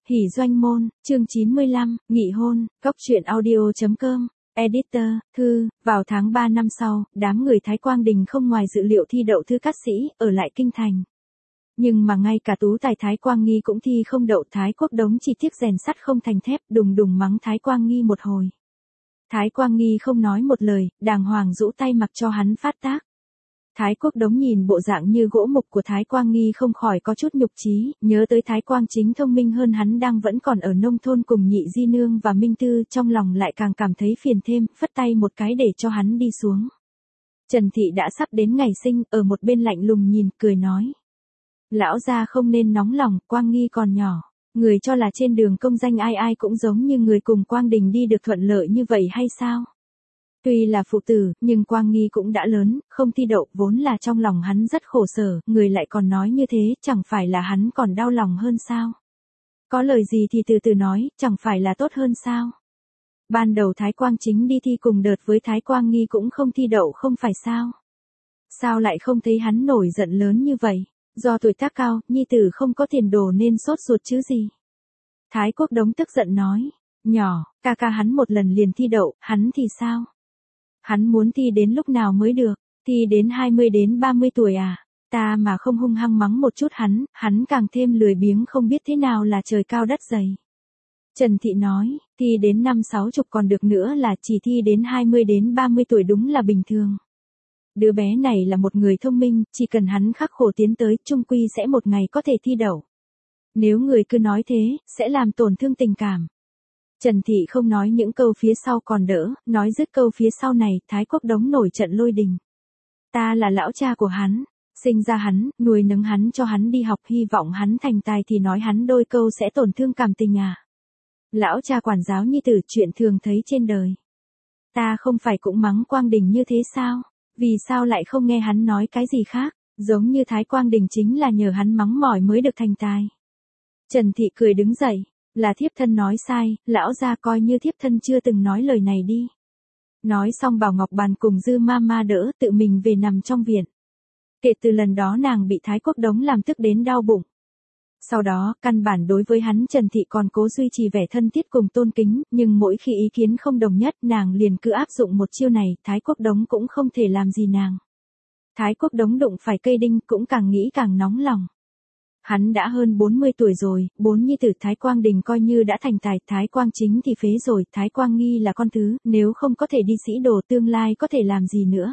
Hỷ doanh môn, chương 95, nghị hôn, góc truyện audio.com, editor, thư, vào tháng 3 năm sau, đám người Thái Quang Đình không ngoài dự liệu thi đậu thư cát sĩ, ở lại kinh thành. Nhưng mà ngay cả tú tài Thái Quang Nghi cũng thi không đậu. Thái Quốc Đống chỉ tiếc rèn sắt không thành thép, đùng đùng mắng Thái Quang Nghi một hồi. Thái Quang Nghi không nói một lời, đàng hoàng rũ tay mặc cho hắn phát tác. Thái Quốc Đống nhìn bộ dạng như gỗ mục của Thái Quang Nghi không khỏi có chút nhục chí, nhớ tới Thái Quang Chính thông minh hơn hắn đang vẫn còn ở nông thôn cùng Nhị Di Nương và Minh Tư, trong lòng lại càng cảm thấy phiền thêm, phất tay một cái để cho hắn đi xuống. Trần Thị đã sắp đến ngày sinh, ở một bên lạnh lùng nhìn, cười nói. Lão gia không nên nóng lòng, Quang Nghi còn nhỏ. Người cho là trên đường công danh ai ai cũng giống như người cùng Quang Đình đi được thuận lợi như vậy hay sao? Tuy là phụ tử, nhưng Quang Nghi cũng đã lớn, không thi đậu, vốn là trong lòng hắn rất khổ sở, người lại còn nói như thế, chẳng phải là hắn còn đau lòng hơn sao? Có lời gì thì từ từ nói, chẳng phải là tốt hơn sao? Ban đầu Thái Quang Chính đi thi cùng đợt với Thái Quang Nghi cũng không thi đậu không phải sao? Sao lại không thấy hắn nổi giận lớn như vậy? Do tuổi tác cao, nhi tử không có tiền đồ nên sốt ruột chứ gì? Thái Quốc Đống tức giận nói, nhỏ, ca ca hắn một lần liền thi đậu, hắn thì sao? Hắn muốn thi đến lúc nào mới được, thi đến 20 đến 30 tuổi à? Ta mà không hung hăng mắng một chút hắn càng thêm lười biếng không biết thế nào là trời cao đất dày. Trần Thị nói, thi đến 50-60 còn được nữa là chỉ thi đến 20 đến 30 tuổi đúng là bình thường. Đứa bé này là một người thông minh, chỉ cần hắn khắc khổ tiến tới, chung quy sẽ một ngày có thể thi đậu. Nếu người cứ nói thế, sẽ làm tổn thương tình cảm. Trần Thị không nói những câu phía sau còn đỡ, nói dứt câu phía sau này, Thái Quốc Đống nổi trận lôi đình. Ta là lão cha của hắn, sinh ra hắn, nuôi nấng hắn cho hắn đi học, hy vọng hắn thành tài thì nói hắn đôi câu sẽ tổn thương cảm tình à. Lão cha quản giáo nhi tử, chuyện thường thấy trên đời. Ta không phải cũng mắng Quang Đình như thế sao? Vì sao lại không nghe hắn nói cái gì khác, giống như Thái Quang Đình chính là nhờ hắn mắng mỏi mới được thành tài. Trần Thị cười đứng dậy, là thiếp thân nói sai, lão gia coi như thiếp thân chưa từng nói lời này đi. Nói xong bảo Ngọc Bàn cùng Dư Mama đỡ, tự mình về nằm trong viện. Kể từ lần đó nàng bị Thái Quốc Đống làm tức đến đau bụng. Sau đó, căn bản đối với hắn Trần Thị còn cố duy trì vẻ thân thiết cùng tôn kính, nhưng mỗi khi ý kiến không đồng nhất nàng liền cứ áp dụng một chiêu này, Thái Quốc Đống cũng không thể làm gì nàng. Thái Quốc Đống đụng phải cây đinh cũng càng nghĩ càng nóng lòng. Hắn đã hơn 40 tuổi rồi, 4 nhi tử Thái Quang Đình coi như đã thành tài, Thái Quang Chính thì phế rồi, Thái Quang Nghi là con thứ, nếu không có thể đi sĩ đồ tương lai có thể làm gì nữa.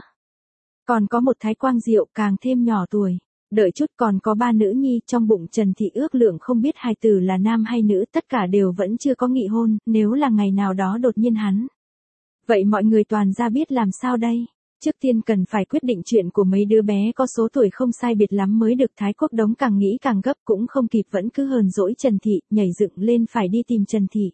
Còn có một Thái Quang Diệu càng thêm nhỏ tuổi. Đợi chút còn có 3 nữ nhi, trong bụng Trần Thị ước lượng không biết hài tử là nam hay nữ, tất cả đều vẫn chưa có nghị hôn, nếu là ngày nào đó đột nhiên hắn. Vậy mọi người toàn ra biết làm sao đây? Trước tiên cần phải quyết định chuyện của mấy đứa bé có số tuổi không sai biệt lắm mới được. Thái Quốc Đống càng nghĩ càng gấp, cũng không kịp vẫn cứ hờn dỗi Trần Thị, nhảy dựng lên phải đi tìm Trần Thị.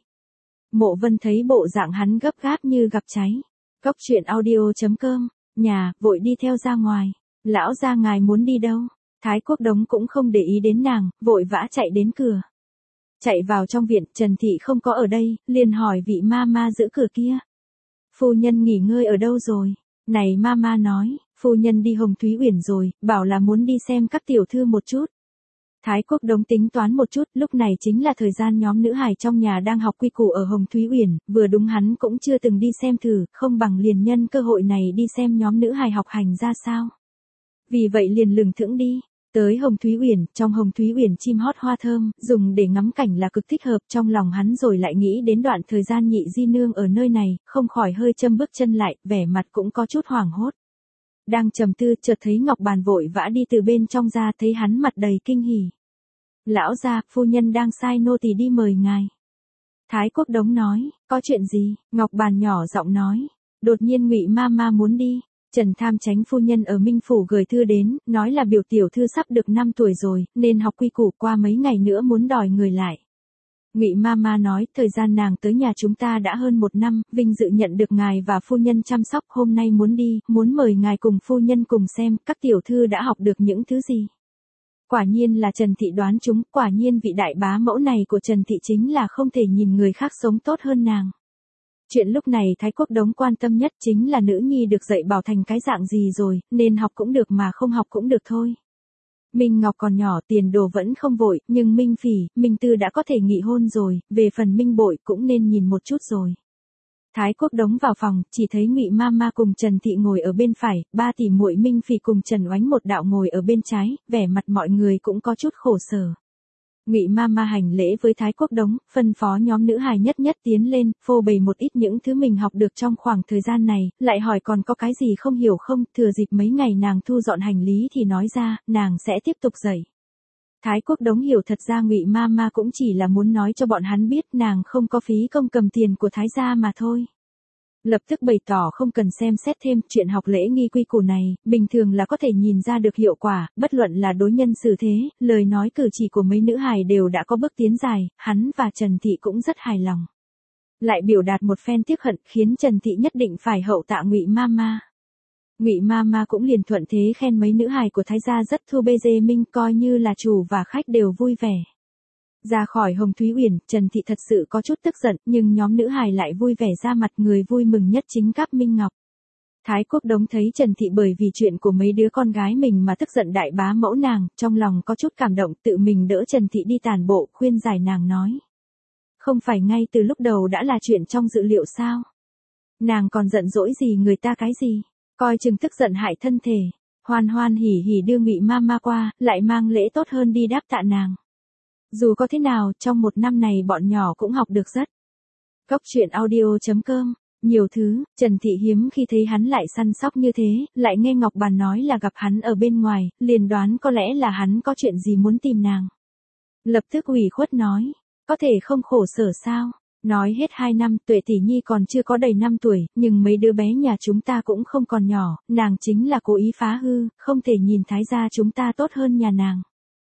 Mộ Vân thấy bộ dạng hắn gấp gáp như gặp cháy. Góc truyện audio.com, nhà, vội đi theo ra ngoài. Lão gia ngài muốn đi đâu? Thái Quốc Đống cũng không để ý đến nàng, vội vã chạy đến cửa. Chạy vào trong viện, Trần Thị không có ở đây, liền hỏi vị mama giữ cửa kia. Phu nhân nghỉ ngơi ở đâu rồi? Này mama nói, phu nhân đi Hồng Thúy Uyển rồi, bảo là muốn đi xem các tiểu thư một chút. Thái Quốc Đống tính toán một chút, lúc này chính là thời gian nhóm nữ hài trong nhà đang học quy củ ở Hồng Thúy Uyển, vừa đúng hắn cũng chưa từng đi xem thử, không bằng liền nhân cơ hội này đi xem nhóm nữ hài học hành ra sao. Vì vậy liền lừng thững đi. Tới Hồng Thúy Uyển, trong Hồng Thúy Uyển chim hót hoa thơm, dùng để ngắm cảnh là cực thích hợp, trong lòng hắn rồi lại nghĩ đến đoạn thời gian Nhị Di Nương ở nơi này, không khỏi hơi châm bước chân lại, vẻ mặt cũng có chút hoảng hốt. Đang trầm tư, chợt thấy Ngọc Bàn vội vã đi từ bên trong ra, thấy hắn mặt đầy kinh hỉ. Lão gia, phu nhân đang sai nô tỳ đi mời ngài. Thái Quốc Đống nói, có chuyện gì? Ngọc Bàn nhỏ giọng nói, đột nhiên Ngụy Mama muốn đi. Trần Tham Chánh phu nhân ở Minh Phủ gửi thư đến, nói là biểu tiểu thư sắp được 5 tuổi rồi, nên học quy củ, qua mấy ngày nữa muốn đòi người lại. Ngụy Mama nói, thời gian nàng tới nhà chúng ta đã hơn 1 năm, vinh dự nhận được ngài và phu nhân chăm sóc, hôm nay muốn đi, muốn mời ngài cùng phu nhân cùng xem, các tiểu thư đã học được những thứ gì. Quả nhiên là Trần Thị đoán chúng, quả nhiên vị đại bá mẫu này của Trần Thị chính là không thể nhìn người khác sống tốt hơn nàng. Chuyện lúc này Thái Quốc Đống quan tâm nhất chính là nữ nhi được dạy bảo thành cái dạng gì rồi, nên học cũng được mà không học cũng được thôi. Minh Ngọc còn nhỏ, tiền đồ vẫn không vội, nhưng Minh Phỉ, Minh Tư đã có thể nghị hôn rồi, về phần Minh Bội cũng nên nhìn một chút rồi. Thái Quốc Đống vào phòng, chỉ thấy Ngụy Mama cùng Trần Thị ngồi ở bên phải, ba tỷ muội Minh Phỉ cùng Trần Oánh một đạo ngồi ở bên trái, vẻ mặt mọi người cũng có chút khổ sở. Ngụy Mama hành lễ với Thái Quốc Đống, phân phó nhóm nữ hài nhất nhất tiến lên, phô bày một ít những thứ mình học được trong khoảng thời gian này, lại hỏi còn có cái gì không hiểu không, thừa dịp mấy ngày nàng thu dọn hành lý thì nói ra, nàng sẽ tiếp tục dạy. Thái Quốc Đống hiểu thật ra Ngụy Mama cũng chỉ là muốn nói cho bọn hắn biết nàng không có phí công cầm tiền của Thái gia mà thôi. Lập tức bày tỏ không cần xem xét thêm, chuyện học lễ nghi quy củ này, bình thường là có thể nhìn ra được hiệu quả, bất luận là đối nhân xử thế, lời nói cử chỉ của mấy nữ hài đều đã có bước tiến dài, hắn và Trần Thị cũng rất hài lòng. Lại biểu đạt một phen tiếc hận, khiến Trần Thị nhất định phải hậu tạ Ngụy Mama. Ngụy Mama cũng liền thuận thế khen mấy nữ hài của Thái gia rất thu bê dê minh, coi như là chủ và khách đều vui vẻ. Ra khỏi Hồng Thúy Uyển, Trần Thị thật sự có chút tức giận, nhưng nhóm nữ hài lại vui vẻ ra mặt, người vui mừng nhất chính Cáp Minh Ngọc. Thái Quốc Đống thấy Trần Thị bởi vì chuyện của mấy đứa con gái mình mà tức giận đại bá mẫu nàng, trong lòng có chút cảm động, tự mình đỡ Trần Thị đi tản bộ, khuyên giải nàng nói. Không phải ngay từ lúc đầu đã là chuyện trong dự liệu sao? Nàng còn giận dỗi gì người ta cái gì? Coi chừng tức giận hại thân thể. Hoan hoan hỉ hỉ đưa Ngụy Mama qua, lại mang lễ tốt hơn đi đáp tạ nàng. Dù có thế nào, trong một năm này bọn nhỏ cũng học được rất. Góc truyện audio.com, nhiều thứ, Trần Thị hiếm khi thấy hắn lại săn sóc như thế, lại nghe Ngọc Bàn nói là gặp hắn ở bên ngoài, liền đoán có lẽ là hắn có chuyện gì muốn tìm nàng. Lập tức ủy khuất nói, có thể không khổ sở sao? Nói hết 2 năm, Tuệ tỷ nhi còn chưa có đầy 5 tuổi, nhưng mấy đứa bé nhà chúng ta cũng không còn nhỏ, nàng chính là cố ý phá hư, không thể nhìn Thái gia chúng ta tốt hơn nhà nàng.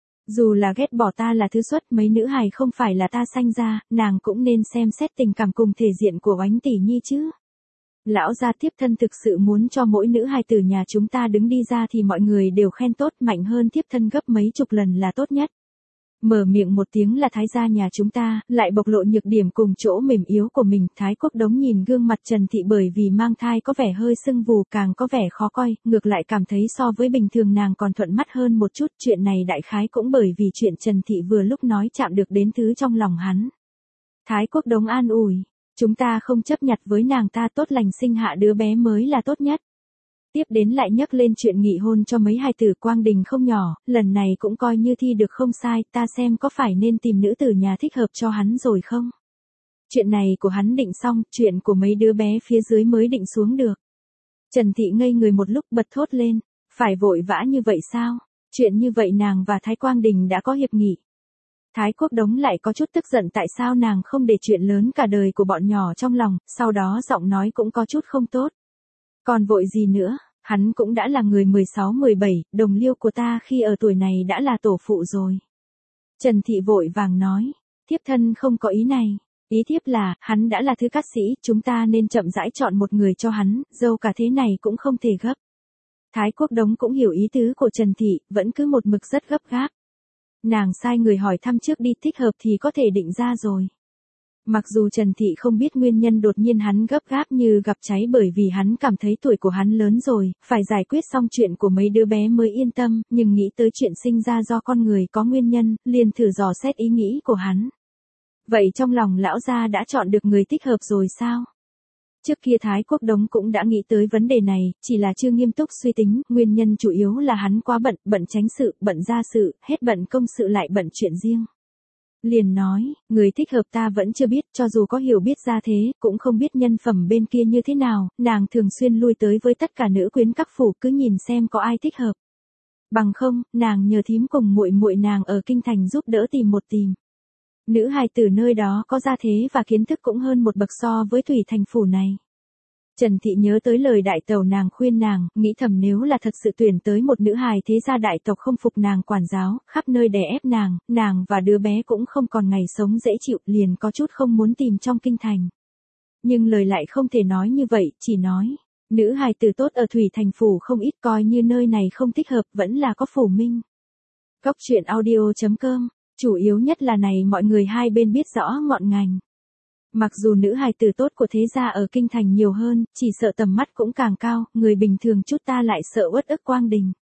Dù là ghét bỏ ta là thứ xuất, mấy nữ hài không phải là ta sanh ra, nàng cũng nên xem xét tình cảm cùng thể diện của Oánh tỷ nhi chứ. Lão gia tiếp thân thực sự muốn cho mỗi nữ hài từ nhà chúng ta đứng đi ra thì mọi người đều khen tốt, mạnh hơn tiếp thân gấp mấy chục lần là tốt nhất. Mở miệng một tiếng là Thái gia nhà chúng ta, lại bộc lộ nhược điểm cùng chỗ mềm yếu của mình. Thái Quốc Đống nhìn gương mặt Trần Thị bởi vì mang thai có vẻ hơi sưng vù, càng có vẻ khó coi, ngược lại cảm thấy so với bình thường nàng còn thuận mắt hơn một chút. Chuyện này đại khái cũng bởi vì chuyện Trần Thị vừa lúc nói chạm được đến thứ trong lòng hắn. Thái Quốc Đống an ủi, chúng ta không chấp nhặt với nàng, ta tốt lành sinh hạ đứa bé mới là tốt nhất. Tiếp đến lại nhắc lên chuyện nghị hôn cho mấy hài tử, Quang Đình không nhỏ, lần này cũng coi như thi được không sai, ta xem có phải nên tìm nữ tử nhà thích hợp cho hắn rồi không? Chuyện này của hắn định xong, chuyện của mấy đứa bé phía dưới mới định xuống được. Trần Thị ngây người một lúc bật thốt lên, phải vội vã như vậy sao? Chuyện như vậy nàng và Thái Quang Đình đã có hiệp nghị. Thái Quốc Đống lại có chút tức giận tại sao nàng không để chuyện lớn cả đời của bọn nhỏ trong lòng, sau đó giọng nói cũng có chút không tốt. Còn vội gì nữa? Hắn cũng đã là người 16-17, đồng liêu của ta khi ở tuổi này đã là tổ phụ rồi. Trần Thị vội vàng nói, thiếp thân không có ý này. Ý thiếp là, hắn đã là thứ cát sĩ, chúng ta nên chậm rãi chọn một người cho hắn, dâu cả thế này cũng không thể gấp. Thái Quốc Đống cũng hiểu ý tứ của Trần Thị, vẫn cứ một mực rất gấp gáp. Nàng sai người hỏi thăm trước đi, thích hợp thì có thể định ra rồi. Mặc dù Trần Thị không biết nguyên nhân đột nhiên hắn gấp gáp như gặp cháy, bởi vì hắn cảm thấy tuổi của hắn lớn rồi, phải giải quyết xong chuyện của mấy đứa bé mới yên tâm, nhưng nghĩ tới chuyện sinh ra do con người có nguyên nhân, liền thử dò xét ý nghĩ của hắn. Vậy trong lòng lão gia đã chọn được người thích hợp rồi sao? Trước kia Thái Quốc Đống cũng đã nghĩ tới vấn đề này, chỉ là chưa nghiêm túc suy tính, nguyên nhân chủ yếu là hắn quá bận, bận tránh sự, bận gia sự, hết bận công sự lại bận chuyện riêng. Liền nói, người thích hợp ta vẫn chưa biết, cho dù có hiểu biết ra thế, cũng không biết nhân phẩm bên kia như thế nào, nàng thường xuyên lui tới với tất cả nữ quyến các phủ, cứ nhìn xem có ai thích hợp. Bằng không, nàng nhờ thím cùng muội muội nàng ở kinh thành giúp đỡ tìm. Nữ hài tử nơi đó có gia thế và kiến thức cũng hơn một bậc so với Thủy Thành phủ này. Trần Thị nhớ tới lời đại tẩu nàng khuyên nàng, nghĩ thầm nếu là thật sự tuyển tới một nữ hài thế gia đại tộc không phục nàng quản giáo, khắp nơi đè ép nàng và đứa bé cũng không còn ngày sống dễ chịu, liền có chút không muốn tìm trong kinh thành. Nhưng lời lại không thể nói như vậy, chỉ nói, nữ hài tử tốt ở Thủy Thành phủ không ít, coi như nơi này không thích hợp vẫn là có phủ minh. Góc truyện audio.com, chủ yếu nhất là này mọi người hai bên biết rõ ngọn ngành. Mặc dù nữ hài tử tốt của thế gia ở kinh thành nhiều hơn, chỉ sợ tầm mắt cũng càng cao, người bình thường chút ta lại sợ uất ức Quang Đình.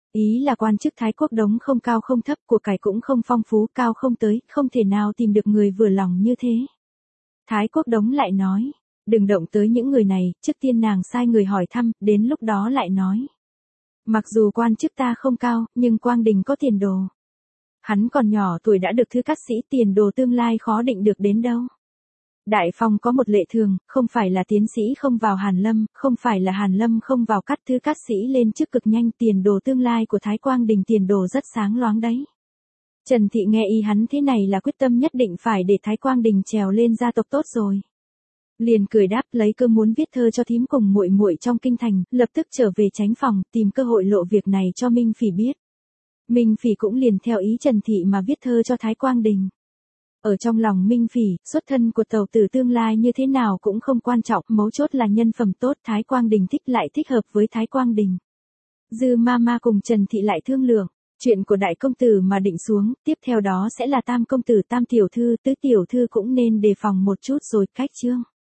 Ý là quan chức Thái Quốc Đống không cao không thấp, của cải cũng không phong phú, cao không tới, không thể nào tìm được người vừa lòng như thế. Thái Quốc Đống lại nói, đừng động tới những người này, trước tiên nàng sai người hỏi thăm, đến lúc đó lại nói. Mặc dù quan chức ta không cao, nhưng Quang Đình có tiền đồ. Hắn còn nhỏ tuổi đã được thư cát sĩ, tiền đồ tương lai khó định được đến đâu. Đại Phong có một lệ thường, không phải là tiến sĩ không vào Hàn Lâm, không phải là Hàn Lâm không vào cắt, thư cát sĩ lên chức cực nhanh, tiền đồ tương lai của Thái Quang Đình tiền đồ rất sáng loáng đấy. Trần Thị nghe ý hắn thế này là quyết tâm nhất định phải để Thái Quang Đình trèo lên gia tộc tốt rồi. Liền cười đáp, lấy cơ muốn viết thơ cho thím cùng muội muội trong kinh thành, lập tức trở về Chánh phòng, tìm cơ hội lộ việc này cho Minh Phỉ biết. Minh Phỉ cũng liền theo ý Trần Thị mà viết thơ cho Thái Quang Đình. Ở trong lòng Minh Phỉ, xuất thân của tàu tử tương lai như thế nào cũng không quan trọng, mấu chốt là nhân phẩm tốt, Thái Quang Đình thích lại thích hợp với Thái Quang Đình. Dư Mama cùng Trần Thị lại thương lượng, chuyện của đại công tử mà định xuống, tiếp theo đó sẽ là tam công tử, tam tiểu thư, tứ tiểu thư cũng nên đề phòng một chút rồi, cách chương.